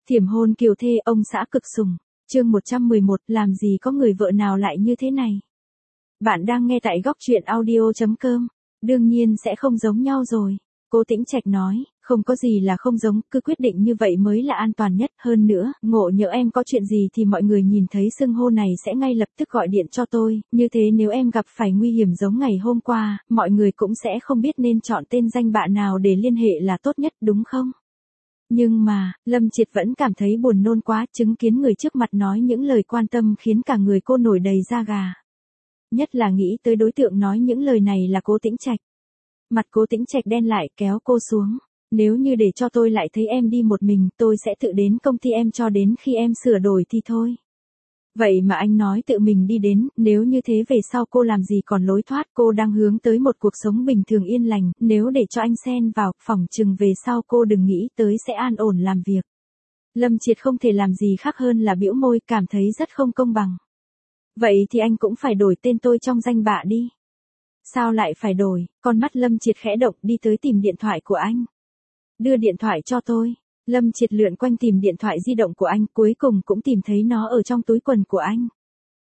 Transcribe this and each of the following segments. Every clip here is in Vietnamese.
Thiểm hôn kiều thê ông xã cực sủng. Chương 111, làm gì có người vợ nào lại như thế này. Bạn đang nghe tại góc truyện audio.com. Đương nhiên sẽ không giống nhau rồi. Cô Tĩnh Trạch nói, không có gì là không giống, cứ quyết định như vậy mới là an toàn nhất. Hơn nữa, ngộ nhỡ em có chuyện gì thì mọi người nhìn thấy xưng hô này sẽ ngay lập tức gọi điện cho tôi. Như thế nếu em gặp phải nguy hiểm giống ngày hôm qua, mọi người cũng sẽ không biết nên chọn tên danh bạ nào để liên hệ là tốt nhất, đúng không? Nhưng mà, Lâm Triệt vẫn cảm thấy buồn nôn quá, chứng kiến người trước mặt nói những lời quan tâm khiến cả người cô nổi đầy da gà. Nhất là nghĩ tới đối tượng nói những lời này là Cố Tĩnh Trạch. Mặt Cố Tĩnh Trạch đen lại, kéo cô xuống. Nếu như để cho tôi lại thấy em đi một mình, tôi sẽ tự đến công ty em cho đến khi em sửa đổi thì thôi. Vậy mà anh nói tự mình đi đến, nếu như thế về sau cô làm gì còn lối thoát, cô đang hướng tới một cuộc sống bình thường yên lành, nếu để cho anh xen vào, phỏng chừng về sau cô đừng nghĩ tới sẽ an ổn làm việc. Lâm Triệt không thể làm gì khác hơn là bĩu môi, cảm thấy rất không công bằng. Vậy thì anh cũng phải đổi tên tôi trong danh bạ đi. Sao lại phải đổi? Con mắt Lâm Triệt khẽ động, đi tới tìm điện thoại của anh. Đưa điện thoại cho tôi. Lâm Triệt lượn quanh tìm điện thoại di động của anh, cuối cùng cũng tìm thấy nó ở trong túi quần của anh.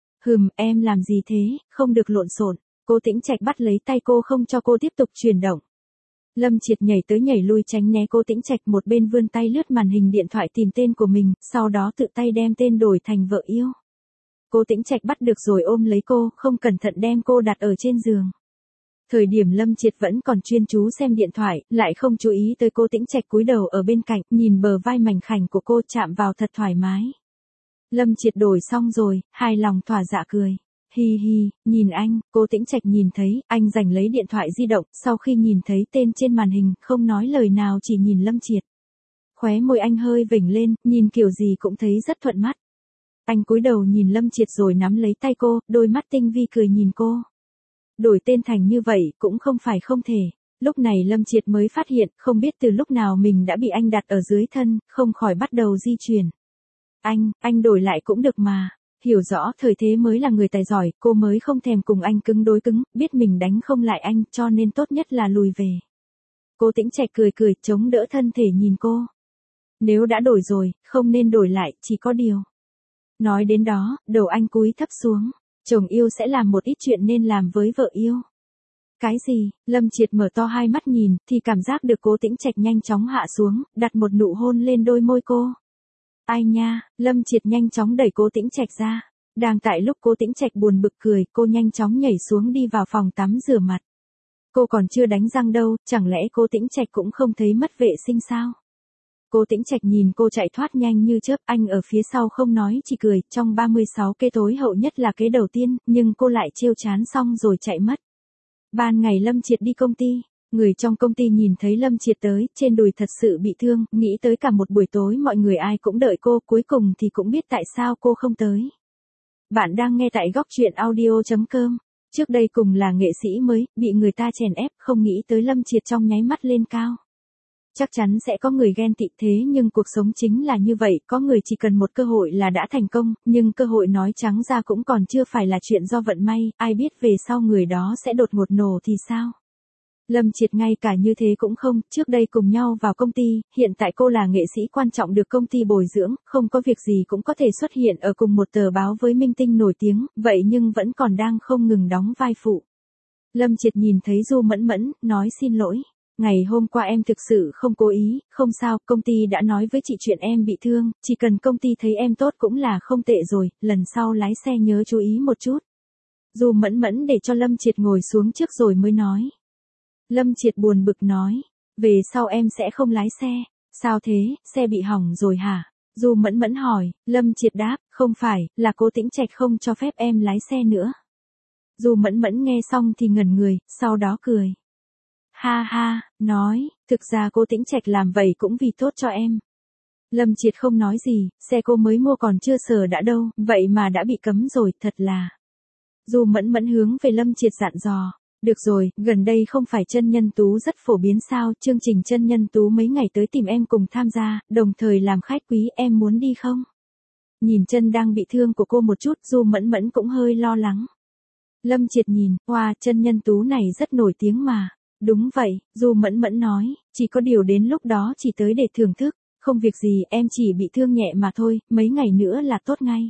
Em làm gì thế, không được lộn xộn. Cố Tĩnh Trạch bắt lấy tay cô không cho cô tiếp tục chuyển động. Lâm Triệt nhảy tới nhảy lui tránh né Cố Tĩnh Trạch, một bên vươn tay lướt màn hình điện thoại tìm tên của mình, sau đó tự tay đem tên đổi thành vợ yêu. Cố Tĩnh Trạch bắt được rồi ôm lấy cô, không cẩn thận đem cô đặt ở trên giường. Thời điểm Lâm Triệt vẫn còn chuyên chú xem điện thoại, lại không chú ý tới Cố Tĩnh Trạch cúi đầu ở bên cạnh, nhìn bờ vai mảnh khảnh của cô chạm vào thật thoải mái. Lâm Triệt đổi xong rồi, hài lòng thỏa dạ cười. Hi hi, nhìn anh, Cố Tĩnh Trạch nhìn thấy, anh giành lấy điện thoại di động, sau khi nhìn thấy tên trên màn hình, không nói lời nào chỉ nhìn Lâm Triệt. Khóe môi anh hơi vểnh lên, nhìn kiểu gì cũng thấy rất thuận mắt. Anh cúi đầu nhìn Lâm Triệt rồi nắm lấy tay cô, đôi mắt tinh vi cười nhìn cô. Đổi tên thành như vậy cũng không phải không thể. Lúc này Lâm Triệt mới phát hiện, không biết từ lúc nào mình đã bị anh đặt ở dưới thân, không khỏi bắt đầu di chuyển. Anh đổi lại cũng được mà. Hiểu rõ thời thế mới là người tài giỏi, cô mới không thèm cùng anh cứng đối cứng, biết mình đánh không lại anh, cho nên tốt nhất là lùi về. Cố Tĩnh Trạch cười cười, chống đỡ thân thể nhìn cô. Nếu đã đổi rồi, không nên đổi lại, chỉ có điều. Nói đến đó, đầu anh cúi thấp xuống. Chồng yêu sẽ làm một ít chuyện nên làm với vợ yêu. Cái gì? Lâm Triệt mở to hai mắt nhìn, thì cảm giác được Cố Tĩnh Trạch nhanh chóng hạ xuống, đặt một nụ hôn lên đôi môi cô. Ai nha, Lâm Triệt nhanh chóng đẩy Cố Tĩnh Trạch ra. Đang tại lúc Cố Tĩnh Trạch buồn bực cười, cô nhanh chóng nhảy xuống đi vào phòng tắm rửa mặt. Cô còn chưa đánh răng đâu, chẳng lẽ Cố Tĩnh Trạch cũng không thấy mất vệ sinh sao? Cố Tĩnh Trạch nhìn cô chạy thoát nhanh như chớp, anh ở phía sau không nói chỉ cười, trong 36 kế tối hậu nhất là kế đầu tiên, nhưng cô lại trêu chán xong rồi chạy mất. Ban ngày Lâm Triệt đi công ty, người trong công ty nhìn thấy Lâm Triệt tới, trên đùi thật sự bị thương, nghĩ tới cả một buổi tối mọi người ai cũng đợi cô, cuối cùng thì cũng biết tại sao cô không tới. Bạn đang nghe tại góc truyện audio.com. Trước đây cùng là nghệ sĩ mới, bị người ta chèn ép, không nghĩ tới Lâm Triệt trong nháy mắt lên cao. Chắc chắn sẽ có người ghen tị, thế nhưng cuộc sống chính là như vậy, có người chỉ cần một cơ hội là đã thành công, nhưng cơ hội nói trắng ra cũng còn chưa phải là chuyện do vận may, ai biết về sau người đó sẽ đột ngột nổ thì sao? Lâm Triệt ngay cả như thế cũng không, trước đây cùng nhau vào công ty, hiện tại cô là nghệ sĩ quan trọng được công ty bồi dưỡng, không có việc gì cũng có thể xuất hiện ở cùng một tờ báo với minh tinh nổi tiếng, vậy nhưng vẫn còn đang không ngừng đóng vai phụ. Lâm Triệt nhìn thấy Du Mẫn Mẫn, nói xin lỗi. Ngày hôm qua em thực sự không cố ý, không sao, công ty đã nói với chị chuyện em bị thương, chỉ cần công ty thấy em tốt cũng là không tệ rồi, lần sau lái xe nhớ chú ý một chút. Du Mẫn Mẫn để cho Lâm Triệt ngồi xuống trước rồi mới nói. Lâm Triệt buồn bực nói, về sau em sẽ không lái xe. Sao thế, xe bị hỏng rồi hả? Du Mẫn Mẫn hỏi, Lâm Triệt đáp, không phải, là Cố Tĩnh Trạch không cho phép em lái xe nữa. Du Mẫn Mẫn nghe xong thì ngẩn người, sau đó cười. Ha ha, nói, thực ra Cố Tĩnh Trạch làm vậy cũng vì tốt cho em. Lâm Triệt không nói gì, xe cô mới mua còn chưa sờ đã đâu, vậy mà đã bị cấm rồi, thật là. Du Mẫn Mẫn hướng về Lâm Triệt dặn dò, được rồi, gần đây không phải chân nhân tú rất phổ biến sao, chương trình chân nhân tú mấy ngày tới tìm em cùng tham gia, đồng thời làm khách quý, em muốn đi không? Nhìn chân đang bị thương của cô một chút, Du Mẫn Mẫn cũng hơi lo lắng. Lâm Triệt nhìn, wow, chân nhân tú này rất nổi tiếng mà. Đúng vậy, Du Mẫn Mẫn nói, chỉ có điều đến lúc đó chỉ tới để thưởng thức, Không việc gì, em chỉ bị thương nhẹ mà thôi, mấy ngày nữa là tốt ngay.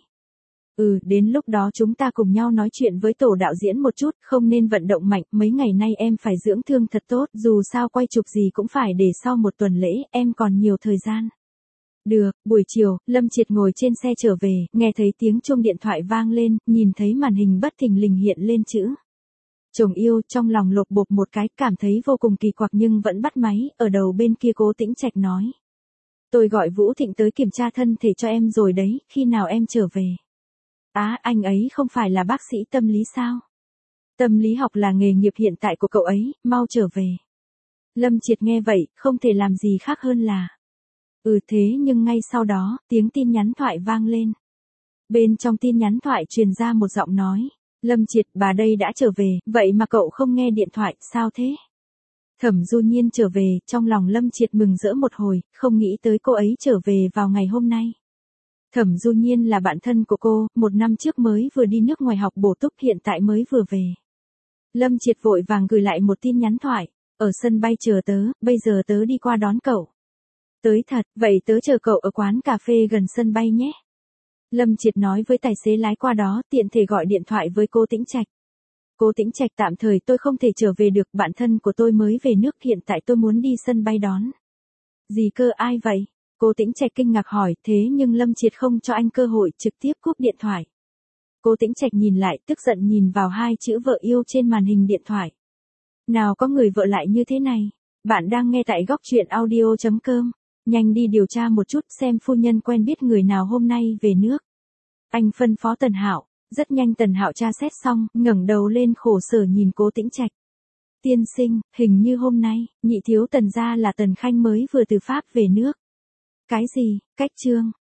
Đến lúc đó chúng ta cùng nhau nói chuyện với tổ đạo diễn một chút, không nên vận động mạnh, mấy ngày nay em phải dưỡng thương thật tốt, dù sao quay chụp gì cũng phải để sau một tuần lễ, em còn nhiều thời gian. Được, buổi chiều, Lâm Triệt ngồi trên xe trở về, nghe thấy tiếng chuông điện thoại vang lên, nhìn thấy màn hình bất thình lình hiện lên chữ. Chồng yêu, trong lòng lột bột một cái, cảm thấy vô cùng kỳ quặc nhưng vẫn bắt máy, ở đầu bên kia Cố Tĩnh Trạch nói. Tôi gọi Vũ Thịnh tới kiểm tra thân thể cho em rồi đấy, khi nào em trở về? Anh ấy không phải là bác sĩ tâm lý sao? Tâm lý học là nghề nghiệp hiện tại của cậu ấy, mau trở về. Lâm Triệt nghe vậy, không thể làm gì khác hơn là. Thế nhưng ngay sau đó, tiếng tin nhắn thoại vang lên. Bên trong tin nhắn thoại truyền ra một giọng nói. Lâm Triệt, bà đây đã trở về, vậy mà cậu không nghe điện thoại, sao thế? Thẩm Du Nhiên trở về, trong lòng Lâm Triệt mừng rỡ một hồi, không nghĩ tới cô ấy trở về vào ngày hôm nay. Thẩm Du Nhiên là bạn thân của cô, 1 năm trước mới vừa đi nước ngoài học bổ túc, hiện tại mới vừa về. Lâm Triệt vội vàng gửi lại một tin nhắn thoại. Ở sân bay chờ tớ, bây giờ tớ đi qua đón cậu. Tới thật, vậy tớ chờ cậu ở quán cà phê gần sân bay nhé. Lâm Triệt nói với tài xế lái qua đó, tiện thể gọi điện thoại với Cố Tĩnh Trạch. Cố Tĩnh Trạch, tạm thời tôi không thể trở về được, bạn thân của tôi mới về nước, hiện tại tôi muốn đi sân bay đón. Gì cơ, ai vậy? Cố Tĩnh Trạch kinh ngạc hỏi, thế nhưng Lâm Triệt không cho anh cơ hội, trực tiếp cúp điện thoại. Cố Tĩnh Trạch nhìn lại, tức giận nhìn vào 2 chữ vợ yêu trên màn hình điện thoại. Nào có người vợ lại như thế này? Bạn đang nghe tại góc truyện audio.com. Nhanh đi điều tra một chút xem phu nhân quen biết người nào hôm nay về nước. Anh phân phó Tần Hạo. Rất nhanh Tần Hạo tra xét xong, ngẩng đầu lên khổ sở nhìn Cố Tĩnh Trạch. Tiên sinh, hình như hôm nay, nhị thiếu Tần gia là Tần Khanh mới vừa từ Pháp về nước. Cái gì, cách trương,